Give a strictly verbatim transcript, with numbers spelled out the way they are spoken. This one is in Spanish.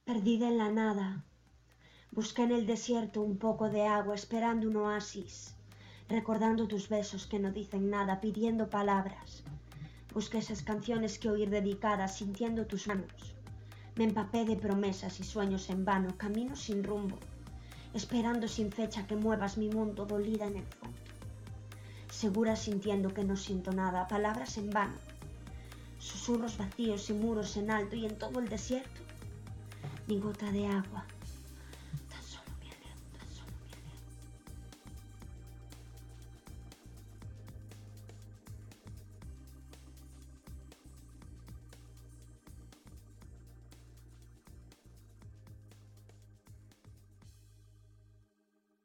Perdida en la nada, busqué en el desierto un poco de agua esperando un oasis, recordando tus besos que no dicen nada, pidiendo palabras. Busqué esas canciones que oír dedicadas, sintiendo tus manos. Me empapé de promesas y sueños en vano, camino sin rumbo, esperando sin fecha que muevas mi mundo dolida en el fondo. Segura sintiendo que no siento nada, palabras en vano, susurros vacíos y muros en alto y en todo el desierto, ni gota de agua.